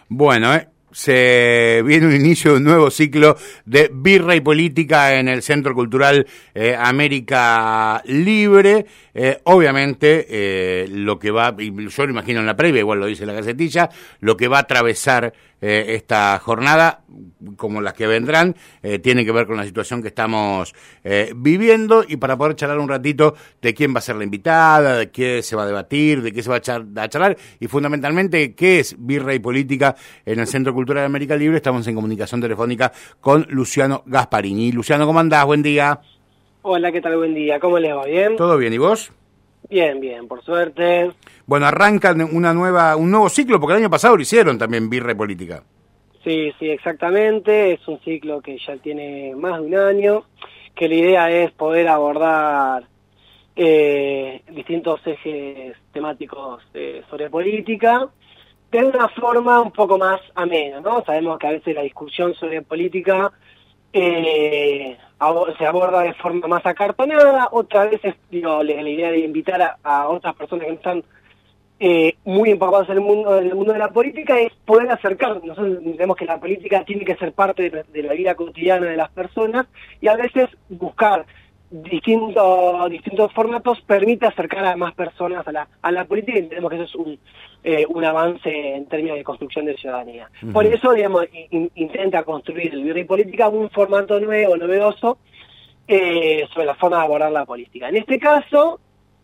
Bueno, se viene un inicio de un nuevo ciclo de birra y política en el Centro Cultural América Libre. Obviamente, lo que va, y yo lo imagino en la previa, igual lo dice la Gacetilla, lo que va a atravesar esta jornada, como las que vendrán, tiene que ver con la situación que estamos viviendo, y para poder charlar un ratito de quién va a ser la invitada, de qué se va a debatir, de qué se va a charlar, y fundamentalmente qué es birra y política en el Centro Cultural de América Libre, estamos en comunicación telefónica con Luciano Gasparini. Luciano, ¿cómo andás? Buen día. Hola, ¿qué tal? Buen día. ¿Cómo les va? ¿Bien? ¿Todo bien? ¿Y vos? Bien, bien, por suerte. Bueno, arrancan un nuevo ciclo, porque el año pasado lo hicieron también birra y política. Sí, exactamente. Es un ciclo que ya tiene más de un año, que la idea es poder abordar distintos ejes temáticos sobre política de una forma un poco más amena, ¿no? Sabemos que a veces la discusión sobre política se aborda de forma más acartonada, otras veces, la idea de invitar a otras personas que no están muy empapadas en el mundo de la política es poder acercarnos. Nosotros entendemos que la política tiene que ser parte de la vida cotidiana de las personas, y a veces buscar distintos formatos permite acercar a más personas a la política, y entendemos que eso es un avance en términos de construcción de ciudadanía. Uh-huh. Por eso, intenta construir el birra y política un formato nuevo, novedoso, sobre la forma de abordar la política. En este caso,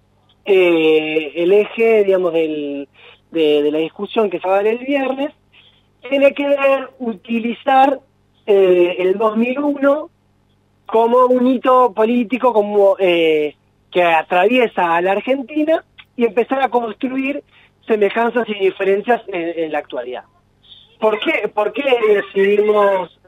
el eje, de la discusión que se va a dar el viernes tiene que ver utilizar el 2001 como un hito político que atraviesa a la Argentina, y empezar a construir semejanzas y diferencias en la actualidad. ¿Por qué decidimos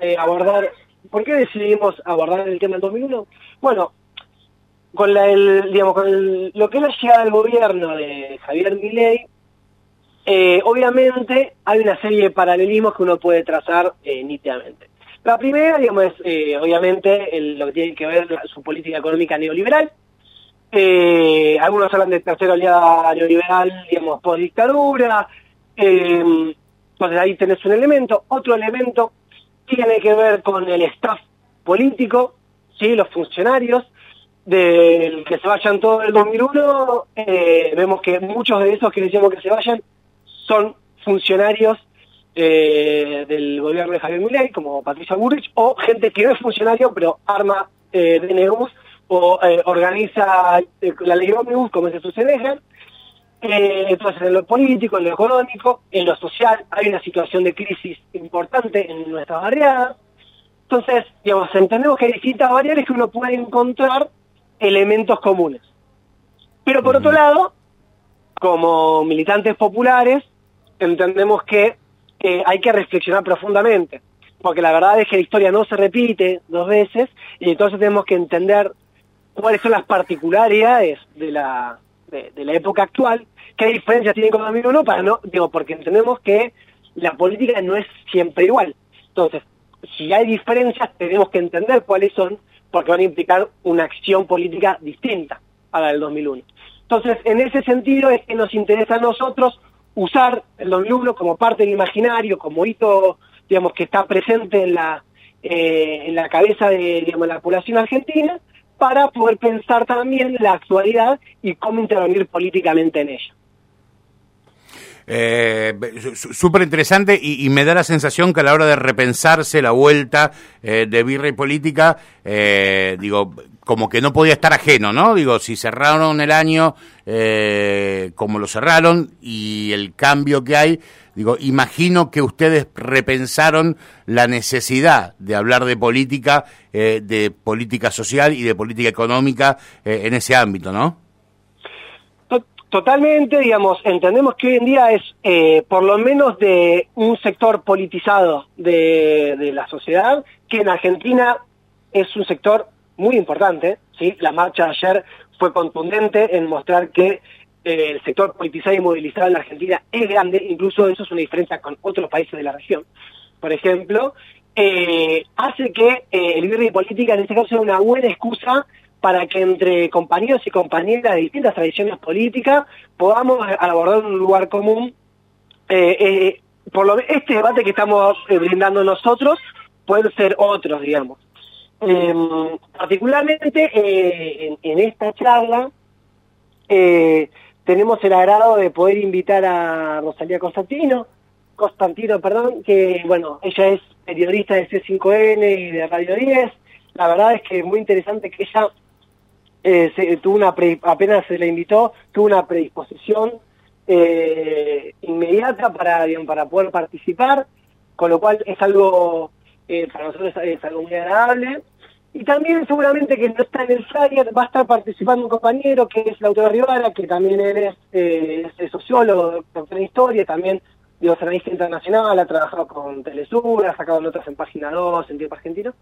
abordar el tema del 2001? Bueno, con lo que es la llegada del gobierno de Javier Milei, obviamente hay una serie de paralelismos que uno puede trazar nítidamente. La primera, es obviamente lo que tiene que ver su política económica neoliberal. Algunos hablan de tercera oleada neoliberal, post dictadura. Entonces ahí tenés un elemento. Otro elemento tiene que ver con el staff político, ¿sí? Los funcionarios. Del que se vayan todo el 2001, vemos que muchos de esos que decíamos que se vayan son funcionarios del gobierno de Javier Milei, como Patricia Bullrich, o gente que no es funcionario pero arma DNUs o organiza la ley ómnibus, como se sucede. Entonces, en lo político, en lo económico, en lo social, hay una situación de crisis importante en nuestra barriada. Entonces, entendemos que hay distintas variables que uno puede encontrar elementos comunes. Pero por otro lado, como militantes populares, entendemos que hay que reflexionar profundamente, porque la verdad es que la historia no se repite dos veces, y entonces tenemos que entender cuáles son las particularidades de la época actual, qué diferencias tienen con 2001, porque entendemos que la política no es siempre igual. Entonces, si hay diferencias, tenemos que entender cuáles son, porque van a implicar una acción política distinta a la del 2001. Entonces, en ese sentido es que nos interesa a nosotros usar el 2001 como parte del imaginario, como hito, que está presente en la cabeza de la población argentina, para poder pensar también la actualidad y cómo intervenir políticamente en ella. Súper interesante, y me da la sensación que a la hora de repensarse la vuelta de birra y política, como que no podía estar ajeno, ¿no? Si cerraron el año como lo cerraron, y el cambio que hay, imagino que ustedes repensaron la necesidad de hablar de política social y de política económica en ese ámbito, ¿no? Totalmente, entendemos que hoy en día es, por lo menos de un sector politizado de la sociedad, que en Argentina es un sector muy importante, ¿sí? La marcha de ayer fue contundente en mostrar que el sector politizado y movilizado en la Argentina es grande, incluso eso es una diferencia con otros países de la región. Por ejemplo, hace que el birra y política en este caso sea una buena excusa para que entre compañeros y compañeras de distintas tradiciones políticas podamos abordar un lugar común este debate que estamos brindando nosotros, pueden ser otros, digamos. Particularmente en esta charla tenemos el agrado de poder invitar a Rosalía Constantino, que bueno, ella es periodista de C5N y de Radio 10. La verdad es que es muy interesante que ella apenas se la invitó, tuvo una predisposición inmediata para poder participar, con lo cual es algo, para nosotros es algo muy agradable. Y también seguramente que no está en el flyer, va a estar participando un compañero que es Lautaro Rivara, que también él es sociólogo, doctor en historia, también analista internacional, ha trabajado con Telesur, ha sacado notas en Página 2, en Tiempo Argentino,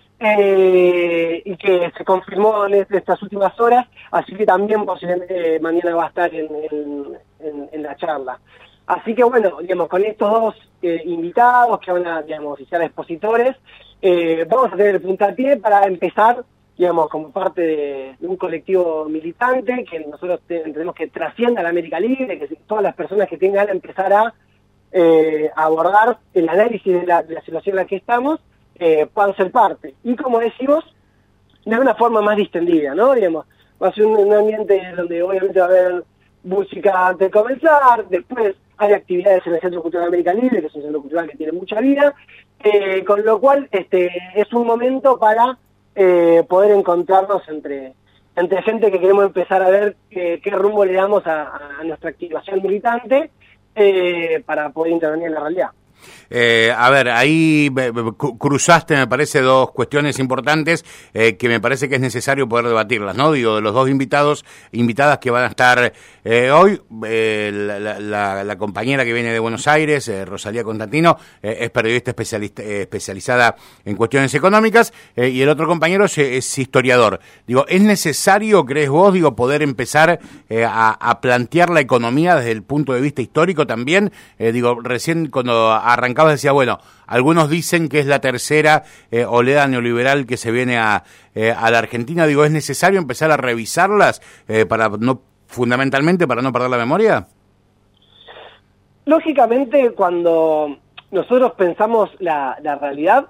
y que se confirmó en estas últimas horas, así que también posiblemente mañana va a estar en la charla. Así que bueno, digamos, con estos dos invitados que van a, digamos, ser expositores, vamos a tener el puntapié para empezar, digamos, como parte de un colectivo militante que nosotros entendemos que trascienda la América Libre, que todas las personas que tengan ganas de empezar a abordar el análisis de la situación en la que estamos, puedan ser parte. Y como decimos, de una forma más distendida, ¿no? Digamos, va a ser un ambiente donde obviamente va a haber música antes de comenzar, después hay actividades en el Centro Cultural América Libre, que es un centro cultural que tiene mucha vida, con lo cual es un momento para poder encontrarnos entre gente que queremos empezar a ver qué rumbo le damos a nuestra activación militante para poder intervenir en la realidad. A ver, ahí cruzaste, me parece, dos cuestiones importantes que me parece que es necesario poder debatirlas, ¿no? Digo, de los dos invitadas que van a estar hoy, la compañera que viene de Buenos Aires, Rosalía Constantino, es periodista especializada en cuestiones económicas, y el otro compañero es historiador. Digo, ¿es necesario, crees vos, poder empezar a plantear la economía desde el punto de vista histórico también? Digo, recién cuando arrancabas decía, bueno, algunos dicen que es la tercera oleada neoliberal que se viene a la Argentina. Digo, ¿es necesario empezar a revisarlas fundamentalmente para no perder la memoria? Lógicamente, cuando nosotros pensamos la realidad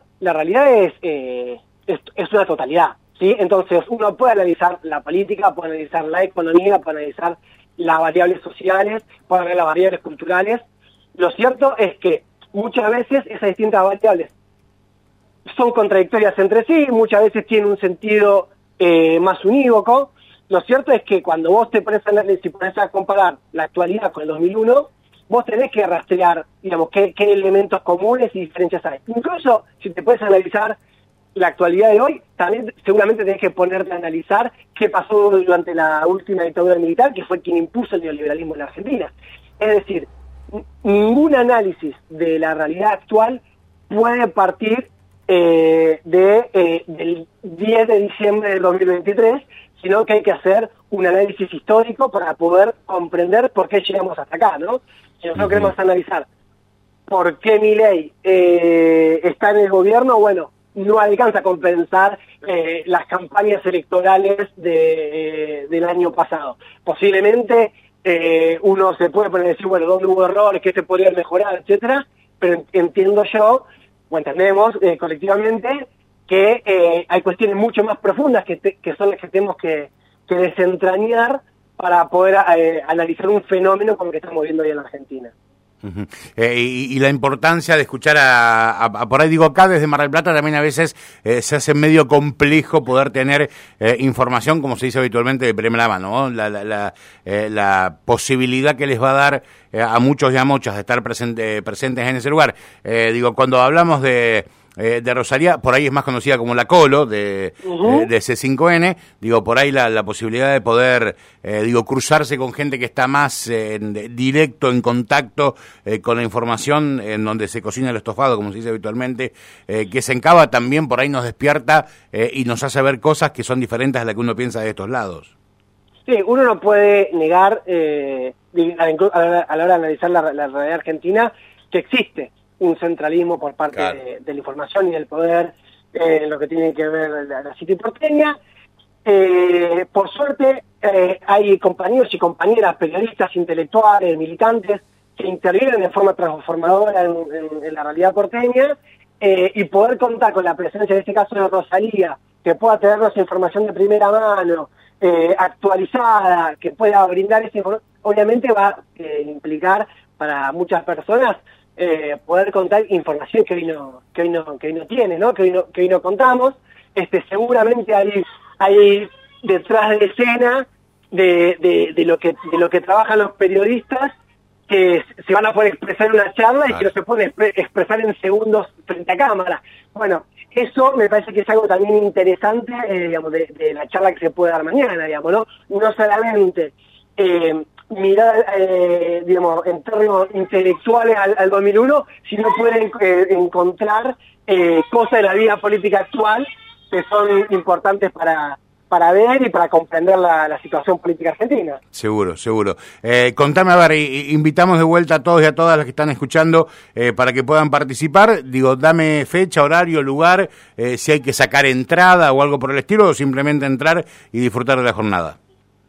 es una totalidad, ¿sí? Entonces uno puede analizar la política, puede analizar la economía, puede analizar las variables sociales, puede ver las variables culturales. Lo cierto es que muchas veces esas distintas variables son contradictorias entre sí, muchas veces tienen un sentido más unívoco. Lo cierto es que cuando vos te pones a comparar la actualidad con el 2001, vos tenés que rastrear, digamos, qué elementos comunes y diferencias hay. Incluso si te puedes analizar la actualidad de hoy, también seguramente tenés que ponerte a analizar qué pasó durante la última dictadura militar, que fue quien impuso el neoliberalismo en la Argentina. Es decir, ningún análisis de la realidad actual puede partir del 10 de diciembre del 2023, sino que hay que hacer un análisis histórico para poder comprender por qué llegamos hasta acá, ¿no? Si nosotros queremos analizar por qué Milei está en el gobierno, bueno, no alcanza a compensar las campañas electorales del año pasado. Posiblemente uno se puede poner a decir, bueno, ¿dónde hubo errores? ¿Qué se podría mejorar? Etcétera. Pero entiendo yo, o entendemos colectivamente, que hay cuestiones mucho más profundas que son las que tenemos que desentrañar para poder analizar un fenómeno como el que estamos viendo hoy en la Argentina. Y la importancia de escuchar por ahí, digo, acá desde Mar del Plata también a veces se hace medio complejo poder tener información, como se dice habitualmente, de primera mano, ¿no? La posibilidad que les va a dar a muchos y a muchas de estar presentes en ese lugar. Digo, cuando hablamos de Rosalía, por ahí es más conocida como la Colo de C5N, digo, por ahí la posibilidad de poder, cruzarse con gente que está más directo, en contacto con la información, en donde se cocina el estofado, como se dice habitualmente, que se encaba, también por ahí nos despierta y nos hace ver cosas que son diferentes a las que uno piensa de estos lados. Sí, uno no puede negar, a la hora de analizar la realidad argentina, que existe un centralismo por parte de la información y del poder en lo que tiene que ver la City porteña. Por suerte hay compañeros y compañeras, periodistas, intelectuales, militantes, que intervienen de forma transformadora en la realidad porteña, y poder contar con la presencia, en este caso de Rosalía, que pueda tenernos información de primera mano, actualizada, que pueda brindar esa información, obviamente va a implicar para muchas personas poder contar información que hoy no tiene, ¿no? Que hoy no contamos. Seguramente hay detrás de escena de lo que trabajan los periodistas, que se van a poder expresar en una charla, claro, y que no se pueden expresar en segundos frente a cámara. Bueno, eso me parece que es algo también interesante, digamos, de la charla que se puede dar mañana, digamos, ¿no? No solamente mirar, digamos, en términos intelectuales al 2001, sino poder encontrar cosas de la vida política actual que son importantes para ver y para comprender la situación política argentina. Seguro, seguro. Contame, a ver, invitamos de vuelta a todos y a todas las que están escuchando para que puedan participar. Digo, dame fecha, horario, lugar, si hay que sacar entrada o algo por el estilo, o simplemente entrar y disfrutar de la jornada.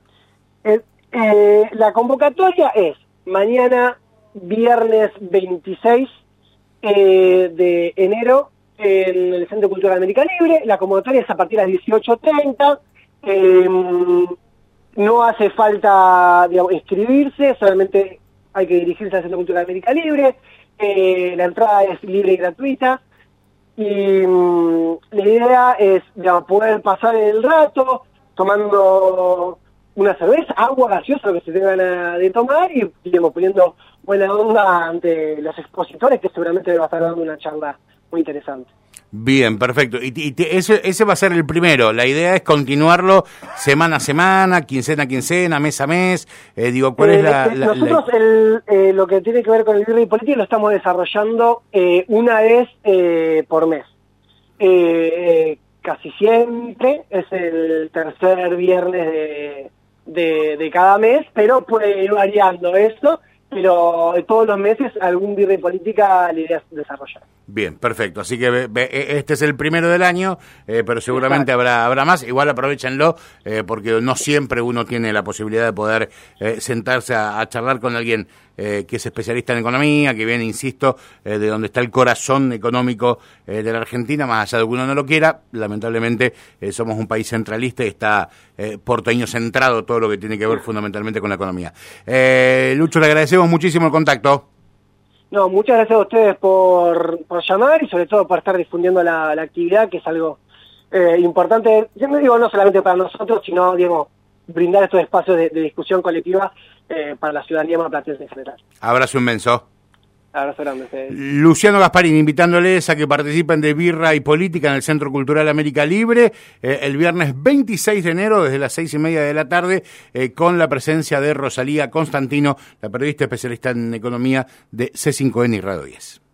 La convocatoria es mañana, viernes 26 de enero, en el Centro Cultural América Libre. La convocatoria es a partir de las 18:30. No hace falta, digamos, inscribirse, solamente hay que dirigirse al Centro Cultural América Libre. La entrada es libre y gratuita. Y la idea es, digamos, poder pasar el rato tomando una cerveza, agua gaseosa, lo que se tengan de tomar, y, digamos, poniendo buena onda ante los expositores, que seguramente va a estar dando una charla muy interesante. Bien, perfecto. Y ese va a ser el primero. La idea es continuarlo semana a semana, quincena a quincena, mes a mes. Digo, ¿cuál es nosotros lo que tiene que ver con el Virrey Política lo estamos desarrollando una vez por mes. Casi siempre es el tercer viernes de cada mes, pero puede ir variando eso. Pero todos los meses algún Virrey Política la idea es desarrollar. Bien, perfecto. Así que este es el primero del año, pero seguramente habrá más. Igual aprovechenlo, porque no siempre uno tiene la posibilidad de poder sentarse a charlar con alguien que es especialista en economía, que viene, insisto, de donde está el corazón económico de la Argentina, más allá de que uno no lo quiera. Lamentablemente somos un país centralista y está porteño centrado todo lo que tiene que ver fundamentalmente con la economía. Lucho, le agradecemos muchísimo el contacto. No, muchas gracias a ustedes por llamar y sobre todo por estar difundiendo la actividad, que es algo importante, yo no digo no solamente para nosotros, sino, digamos, brindar estos espacios de discusión colectiva para la ciudadanía marplatense en general. Abrazo inmenso. Abrazo grande. Luciano Gasparín, invitándoles a que participen de Birra y Política en el Centro Cultural América Libre el viernes 26 de enero desde las 6:30 de la tarde con la presencia de Rosalía Constantino, la periodista especialista en economía de C5N y Radio 10.